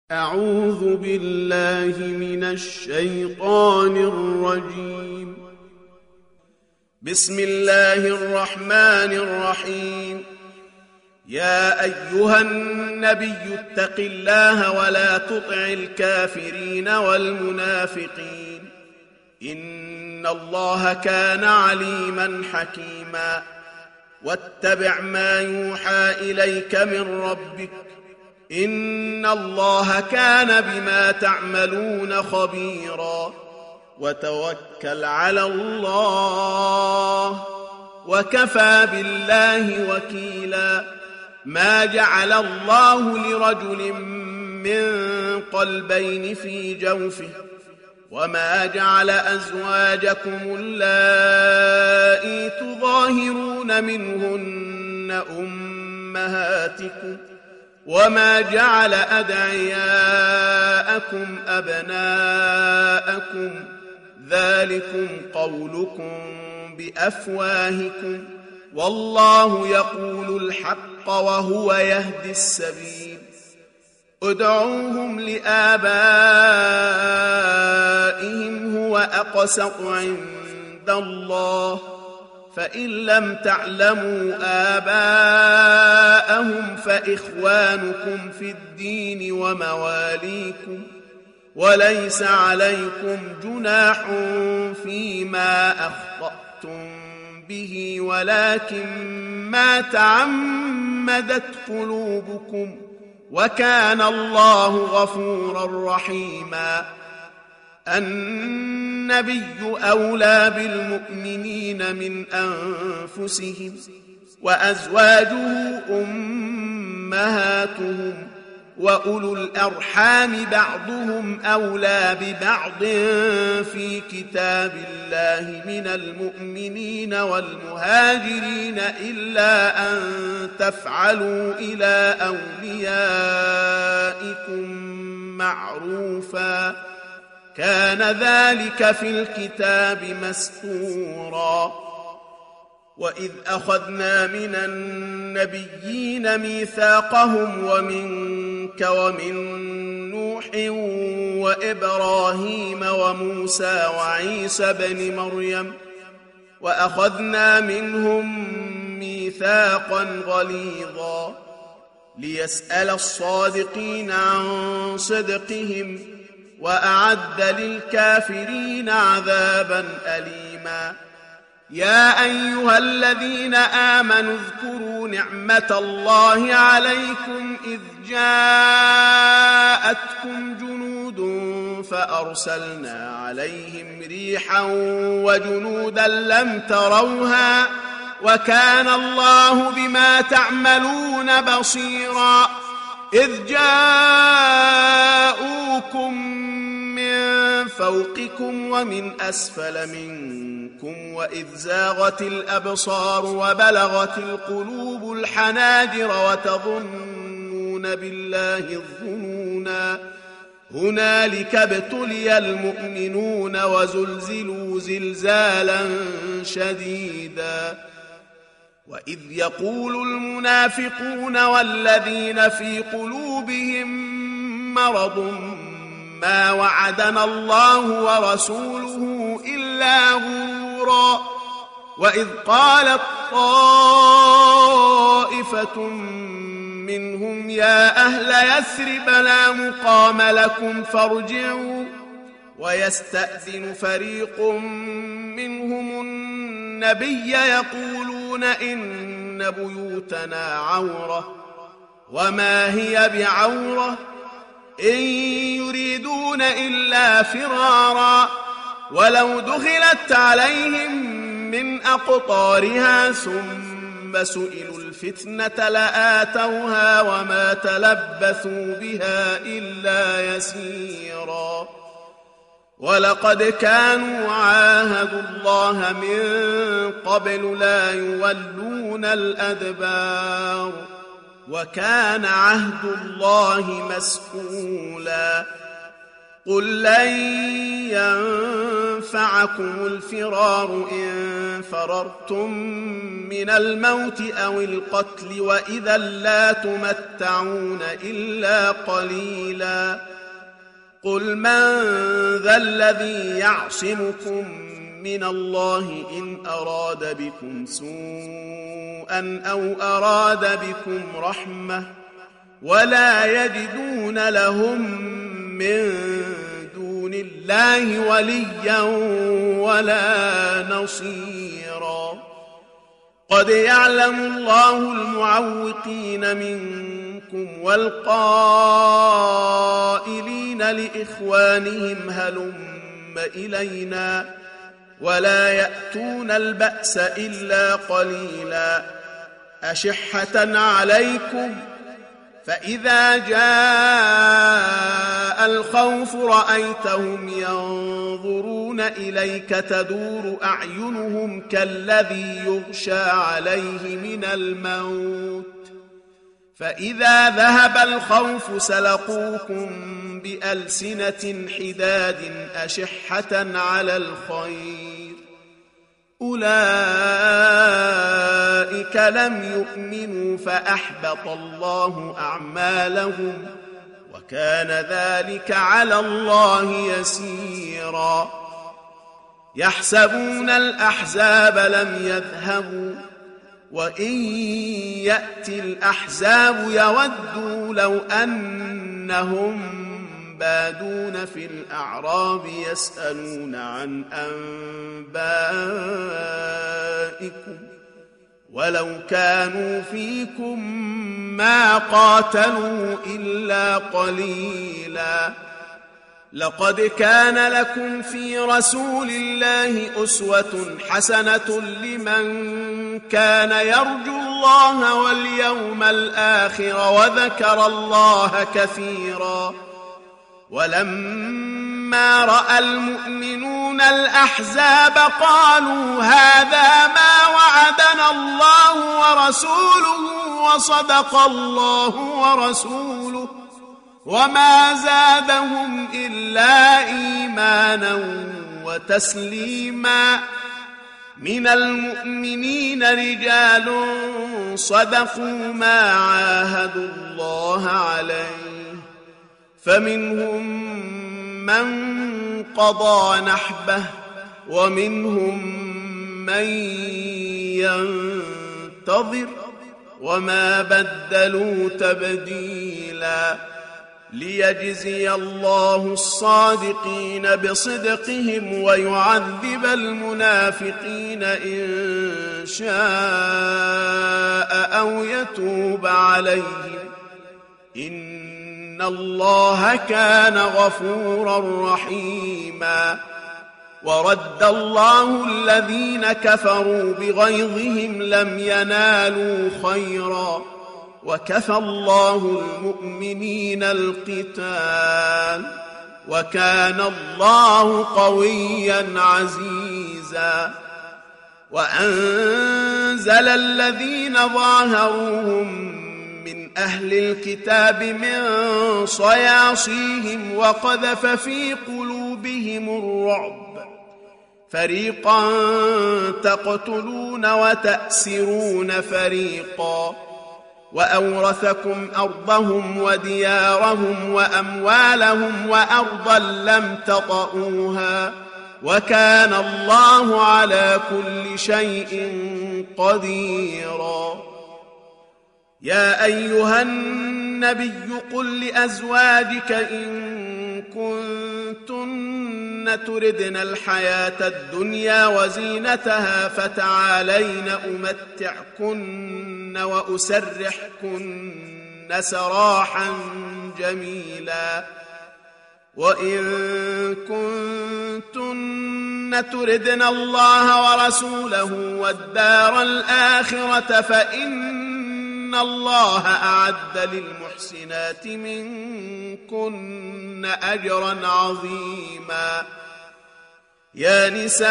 أعوذ بالله من الشيطان الرجيم. بسم الله الرحمن الرحيم. يا أيها النبي اتق الله ولا تطع الكافرين والمنافقين إن الله كان عليما حكيما. واتبع ما يوحى إليك من ربك إن الله كان بما تعملون خبيرا. وتوكل على الله وكفى بالله وكيلا. ما جعل الله لرجل من قلبين في جوفه وما جعل أزواجكم اللائي تظاهرون منهن أمهاتكم وما جعل أدعياءكم أبناءكم ذلكم قولكم بأفواهكم والله يقول الحق وهو يهدي السبيل. ادعوهم لآبائهم هو أقسط عند الله فإن لم تعلموا آباءهم فإخوانكم في الدين ومواليكم وليس عليكم جناح فيما أخطأتم به ولكن ما تعمدت قلوبكم وكان الله غفورا رحيما. النبي أولى بالمؤمنين من أنفسهم وأزواجه أمهاتهم وأولو الأرحام بعضهم أولى ببعض في كتاب الله من المؤمنين والمهاجرين إلا أن تفعلوا إلى أوليائكم معروفا كان ذلك في الكتاب مسطورا. وإذ أخذنا من النبيين ميثاقهم ومنك ومن نوح وإبراهيم وموسى وعيسى بن مريم وأخذنا منهم ميثاقا غليظا ليسأل الصادقين عن صدقهم وأعد للكافرين عذابا أليما. يا أيها الذين آمنوا اذكروا نعمة الله عليكم إذ جاءتكم جنود فأرسلنا عليهم ريحا وجنودا لم تروها وكان الله بما تعملون بصيرا. إذ جاءوكم من فوقكم ومن أسفل منكم وإذ زاغت الأبصار وبلغت القلوب الحناجر وتظنون بالله الظنونا هنالك ابتلي المؤمنون وزلزلوا زلزالا شديدا. وإذ يقول المنافقون والذين في قلوبهم مرض ما وعدنا الله ورسوله إلا غرورا. وإذ قالت طائفة منهم يا أهل يثرب لا مقام لكم فارجعوا ويستأذن فريق منهم النبي يقولون إن بيوتنا عورة وما هي بعورة إن يريدون إلا فرارا ولو دخلت عليهم من أقطارها ثم سئلوا الفتنة لآتوها وما تلبثوا بها إلا يسيرا. ولقد كانوا عاهدوا الله من قبل لا يولون الأدبار وكان عهد الله مسئولا. قل لن ينفعكم الفرار إن فررتم من الموت أو القتل وإذا لا تمتعون إلا قليلا قل من ذا الذي يعصمكم من الله إن أراد بكم سوءا أو أراد بكم رحمة ولا يجدون لهم من دون الله وليا ولا نصيرا قد يعلم الله المعوقين منكم والقائلين لإخوانهم هلم إلينا ولا يأتون البأس إلا قليلا أشحة عليكم فإذا جاء الخوف رأيتهم ينظرون إليك تدور أعينهم كالذي يغشى عليه من الموت فإذا ذهب الخوف سلقوكم بألسنة حداد أشحة على الخير أولئك لم يؤمنوا فأحبط الله أعمالهم وكان ذلك على الله يسيرا يحسبون الأحزاب لم يذهبوا وإن يأتي الأحزاب يودوا لو أنهم بادون في الأعراب يسألون عن أنبائكم ولو كانوا فيكم ما قاتلوا إلا قليلا لقد كان لكم في رسول الله أسوة حسنة لمن كان يرجو الله واليوم الآخر وذكر الله كثيرا ولما رأى المؤمنون الأحزاب قالوا هذا ما وعدنا الله ورسوله وصدق الله ورسوله وما زادهم إلا إيمانا وتسليما من المؤمنين رجال صدقوا ما عاهدوا الله عليه فمنهم من قضى نحبه ومنهم من ينتظر وما بدلوا تبديلا ليجزي الله الصادقين بصدقهم ويعذب المنافقين إن شاء أو يتوب عليهم إن الله كان غفورا رحيما ورد الله الذين كفروا بغيظهم لم ينالوا خيرا وكفى الله المؤمنين القتال وكان الله قويا عزيزا وأنزل الذين ظاهروهم من أهل الكتاب من صياصيهم وقذف في قلوبهم الرعب فريقا تقتلون وتأسرون فريقا وأورثكم أرضهم وديارهم وأموالهم وأرضا لم تطئوها وكان الله على كل شيء قديرا يا أيها النبي قل لأزواجك إن كنتن تردن الحياة الدنيا وزينتها فتعالين أمتعكن وأسرحكن سراحا جميلا وإن كنتن تردن الله ورسوله والدار الآخرة فإن الله أعد للمحسنات منكن أجرا عظيما يا نساء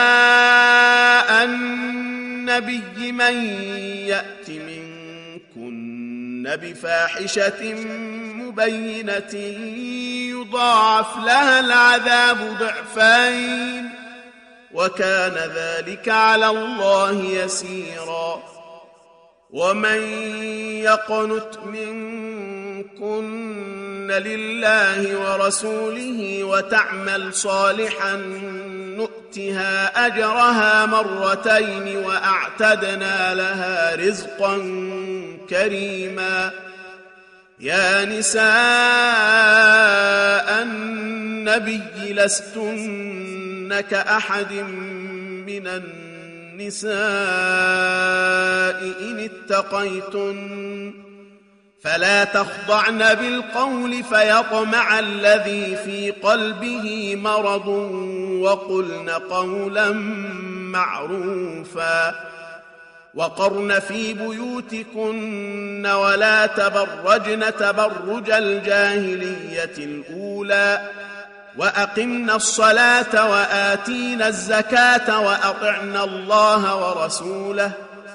النبي من يأت منكن بفاحشة مبينة يضاعف لها العذاب ضعفين وكان ذلك على الله يسيرا. ومن يقنت منكن لله ورسوله وتعمل صالحا نؤتها أجرها مرتين وأعتدنا لها رزقا كريما. يا نساء النبي لستن كأحد من النساء إن اتقيتن فلا تخضعن بالقول فيطمع الذي في قلبه مرض وقلن قولا معروفا. وقرن في بيوتكن ولا تبرجن تبرج الجاهلية الأولى وأقمنا الصلاة وآتينا الزكاة وأطعنا الله ورسوله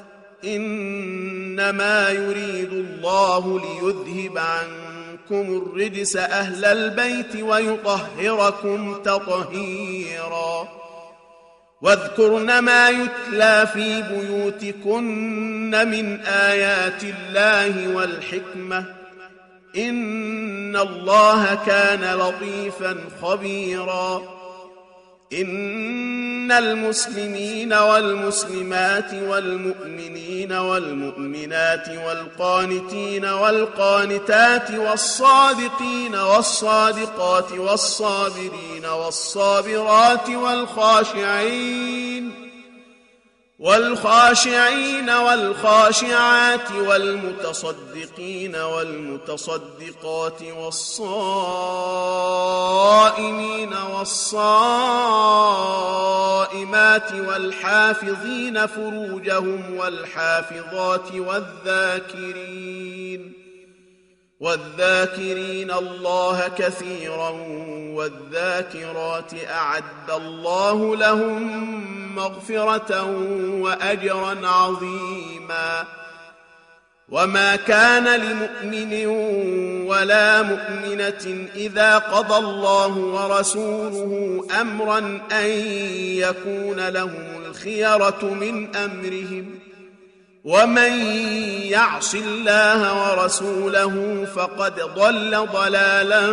إنما يريد الله ليذهب عنكم الرجس أهل البيت ويطهركم تطهيرا. واذكرن ما يتلى في بيوتكن من آيات الله والحكمة إن الله كان لطيفا خبيرا. إن المسلمين والمسلمات والمؤمنين والمؤمنات والقانتين والقانتات والصادقين والصادقات والصابرين والصابرات والخاشعين والخاشعات والمتصدقين والمتصدقات والصائمين والصائمات والحافظين فروجهم والحافظات والذاكرين الله كثيرا والذاكرات أعد الله لهم مغفرة وأجرا عظيما. وما كان لمؤمن ولا مؤمنة إذا قضى الله ورسوله أمرا أن يكون لهم الخيرة من أمرهم ومن يعص الله ورسوله فقد ضل ضلالا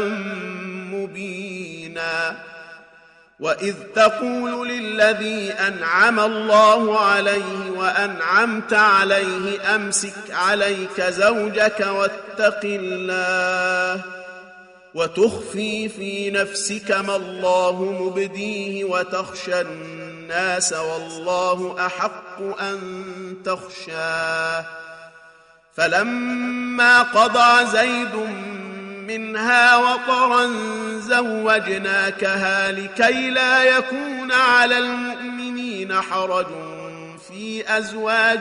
مبينا. وإذ تقول للذي أنعم الله عليه وأنعمت عليه أمسك عليك زوجك واتق الله وتخفي في نفسك ما الله مبديه وتخشى الناس والله أحق أن تخشاه. فلما قضى زيد منها وطرا زوجناكها لكي لا يكون على المؤمنين حرج في أزواج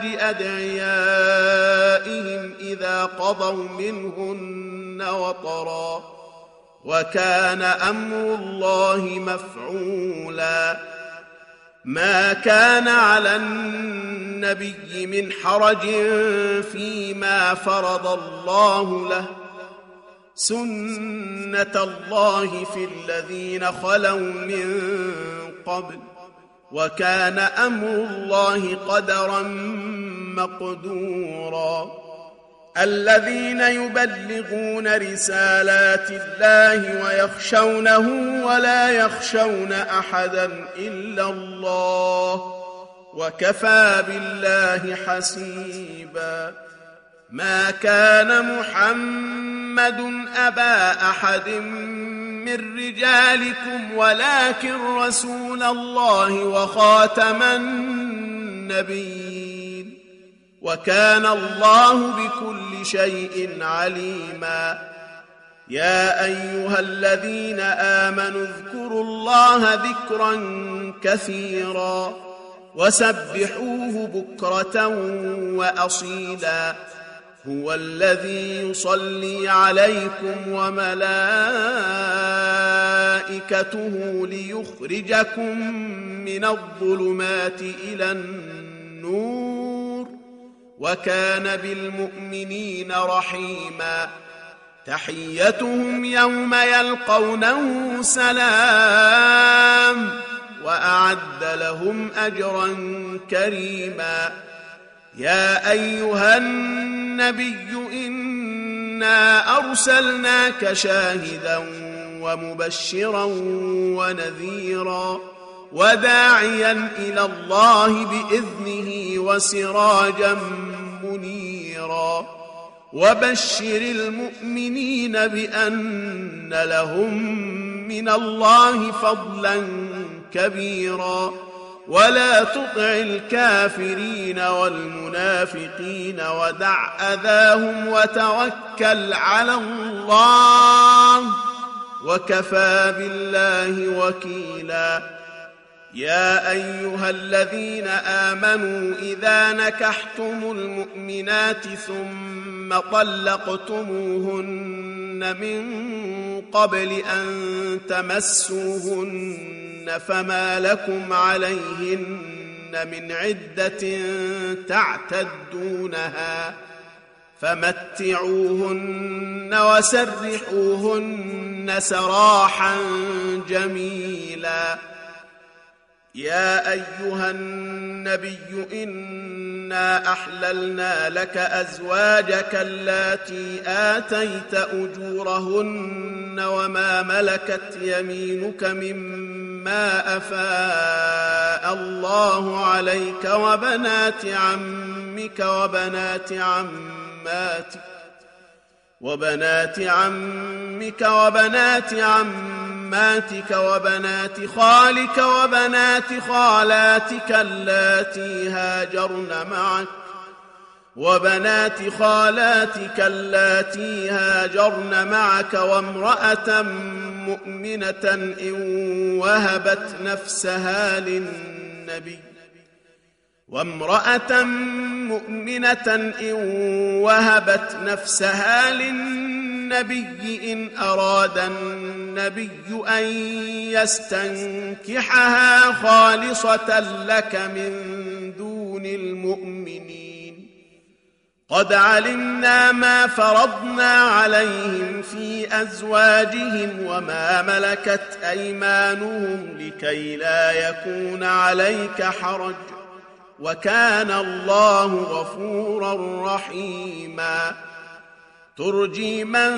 أدعيائهم إذا قضوا منهن وطرا وكان أمر الله مفعولا. ما كان على النبي من حرج فيما فرض الله له سنة الله في الذين خلوا من قبل وكان أمر الله قدرا مقدورا. الذين يبلغون رسالات الله ويخشونه ولا يخشون أحدا إلا الله وكفى بالله حسيبا. ما كان محمد أبا أحد من رجالكم ولكن رسول الله وخاتم النبيين وكان الله بكل شيء عليما. يا أيها الذين آمنوا اذكروا الله ذكرا كثيرا وسبحوه بكرة وأصيلا. هو الذي يصلي عليكم وملائكته ليخرجكم من الظلمات إلى النور وكان بالمؤمنين رحيما. تحيتهم يوم يلقونه سلام وأعد لهم أجرا كريما. يا أيها النبي إنا أرسلناك شاهدا ومبشرا ونذيرا وداعيا إلى الله بإذنه وسراجا منيرا وبشر المؤمنين بأن لهم من الله فضلا كبيرا ولا تطع الكافرين والمنافقين ودع أذاهم وتوكل على الله وكفى بالله وكيلا. يا أيها الذين آمنوا إذا نكحتم المؤمنات ثم طلقتموهن من قبل أن تمسوهن فما لكم عليهن من عدة تعتدونها فمتعوهن وسرحوهن سراحا جميلا. يا أيها النبي إنا أحللنا لك أزواجك اللاتي آتيت أجورهن وما ملكت يمينك مما أفاء الله عليك وبنات عمك وبنات عماتك وبنات خالك وبنات خالاتك اللاتي هاجرن معك وامرأة مؤمنة إن وهبت نفسها للنبي إن أراد النبي أن يستنكحها خالصة لك من دون المؤمنين. قد علمنا ما فرضنا عليهم في أزواجهم وما ملكت أيمانهم لكي لا يكون عليك حرج وكان الله غفورا رحيما. ترجي من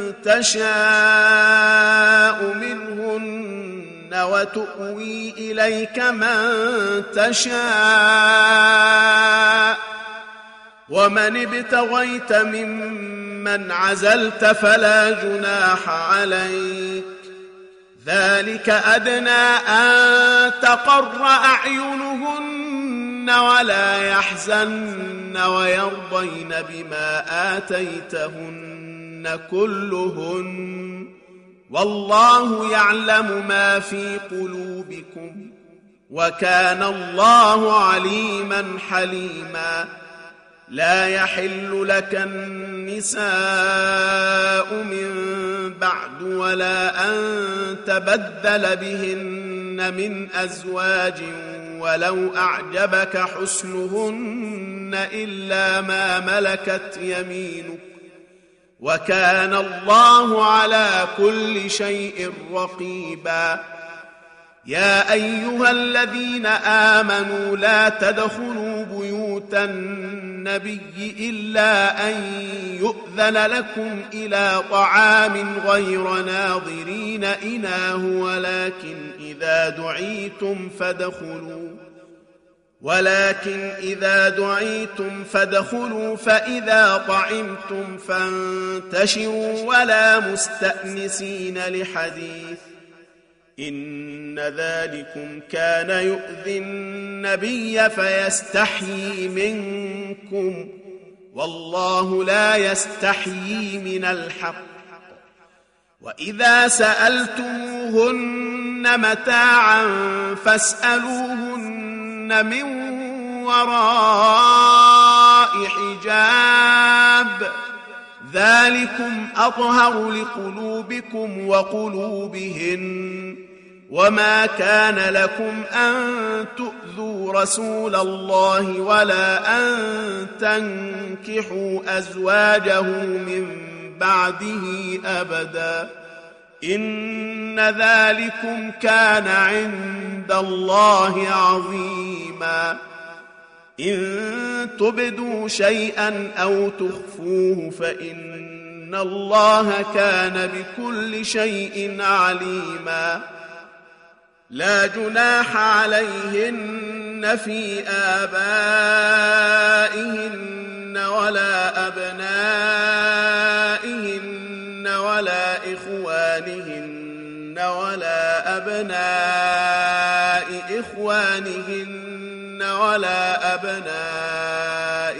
تشاء منهن وتؤوي إليك من تشاء ومن ابتغيت ممن عزلت فلا جناح عليك. ذلك أدنى أن تقر أعينهن ولا يحزن ويرضين بما آتيتهن كلهن والله يعلم ما في قلوبكم وكان الله عليما حليما. لا يحل لك النساء من بعد ولا أن تبدل بهن من أزواج ولو أعجبك حسنهن إلا ما ملكت يمينك وكان الله على كل شيء رقيبا. يا أيها الذين آمنوا لا تدخلوا بيوت النبي إلا أن يؤذن لكم إلى طعام غير ناظرين إناه ولكن إذا دعيتم فادخلوا فإذا طعمتم فانتشروا ولا مستأنسين لحديث إن ذلكم كان يؤذي النبي فيستحيي منكم والله لا يستحيي من الحق. وإذا سألتموهن متاعا فاسألوهن من وراء حجاب ذلكم أطهر لقلوبكم وقلوبهن. وما كان لكم أن تؤذوا رسول الله ولا أن تنكحوا أزواجه من بعده أبدا إن ذلكم كان عند الله عظيما إن تبدوا شيئا أو تخفوه فإن الله كان بكل شيء عليما لا جناح عليهن في آبائهن ولا أبنائهن ولا إخوانهن ولا أبناء إخوانهن ولا أبناء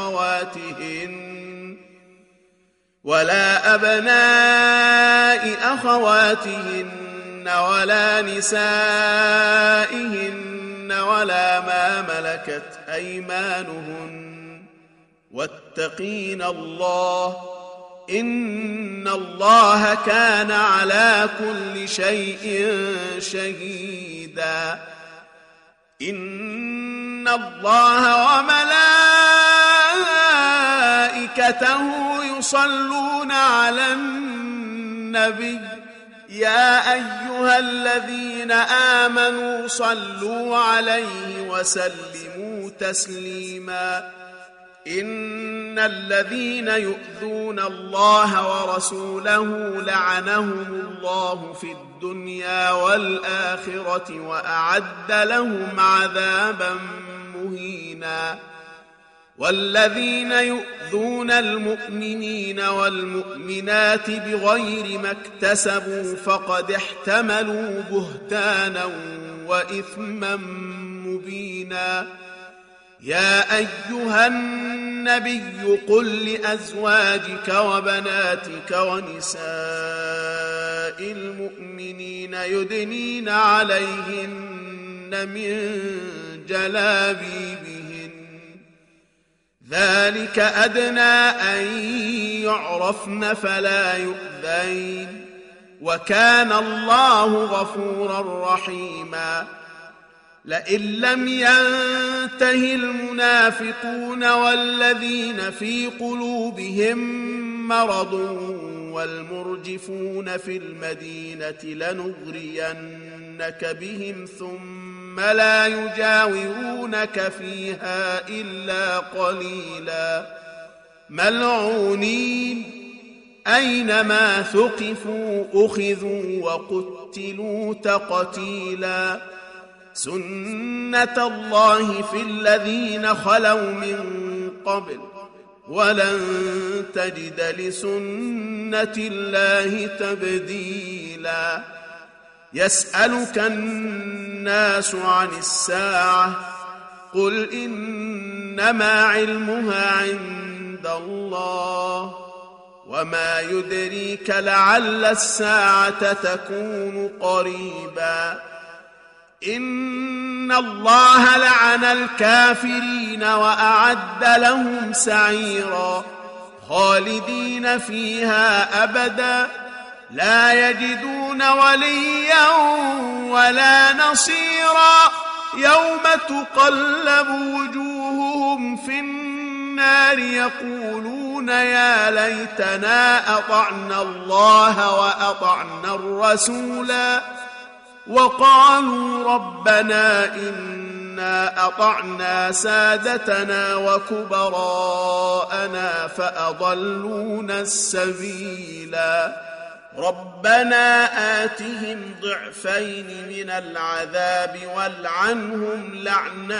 أخواتهن ولا نسائهن ولا ما ملكت أيمانهن واتقين الله إن الله كان على كل شيء شهيدا إن الله وملائكته يصلون على النبي يا أيها الذين آمنوا صلوا عليه وسلموا تسليما إن الذين يؤذون الله ورسوله لعنهم الله في الدنيا والآخرة وأعد لهم عذابا مهينا والذين يؤذون المؤمنين والمؤمنات بغير ما اكتسبوا فقد احتملوا بهتانا وإثما مبينا يا أيها النبي قل لأزواجك وبناتك ونساء المؤمنين يدنين عليهن من جلابيبهن ذلك أدنى أن يعرفن فلا يؤذين وكان الله غفورا رحيما لئن لم ينته المنافقون والذين في قلوبهم مرض والمرجفون في المدينة لنغرينك بهم ثم لا يجاورونك فيها إلا قليلا ملعونين أينما ثقفوا أخذوا وقتلوا تقتيلا سنة الله في الذين خلوا من قبل ولن تجد لسنة الله تبديلا يسألك الناس عن الساعة قل إنما علمها عند الله وما يدريك لعل الساعة تكون قريبا إن الله لعن الكافرين وأعد لهم سعيرا خالدين فيها أبدا لا يجدون وليا ولا نصيرا يوم تقلب وجوههم في النار يقولون يا ليتنا أطعنا الله وأطعنا الرسولا وقالوا ربنا إنا أطعنا سادتنا وكبراءنا فأضلونا السبيلا ربنا آتهم ضعفين من العذاب والعنهم لعنا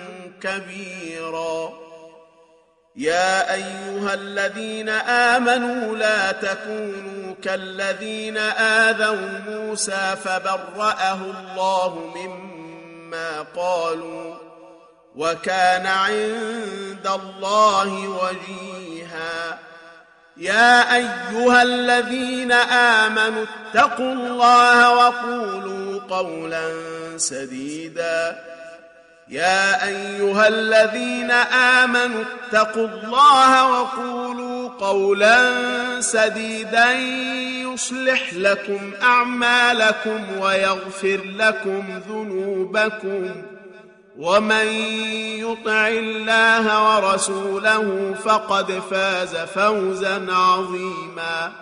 كبيرا يا أيها الذين آمنوا لا تكونوا كالذين آذوا موسى فبرأه الله مما قالوا وكان عند الله وجيها يا أيها الذين آمنوا اتقوا الله وقولوا قولا سديدا يا أيها الذين آمنوا اتقوا الله وقولوا قولا سديدا يصلح لكم أعمالكم ويغفر لكم ذنوبكم ومن يطع الله ورسوله فقد فاز فوزا عظيما.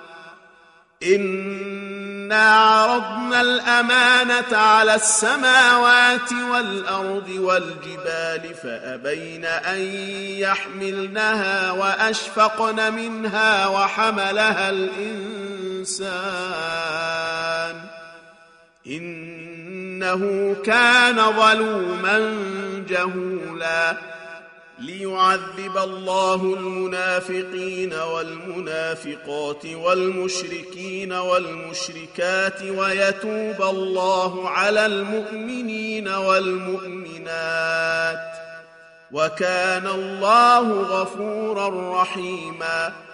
إنا عرضنا الأمانة على السماوات والأرض والجبال فأبين أن يحملنها وأشفقن منها وحملها الإنسان إنه كان ظلوما جهولا. ليعذب الله المنافقين والمنافقات والمشركين والمشركات ويتوب الله على المؤمنين والمؤمنات وكان الله غفورا رحيما.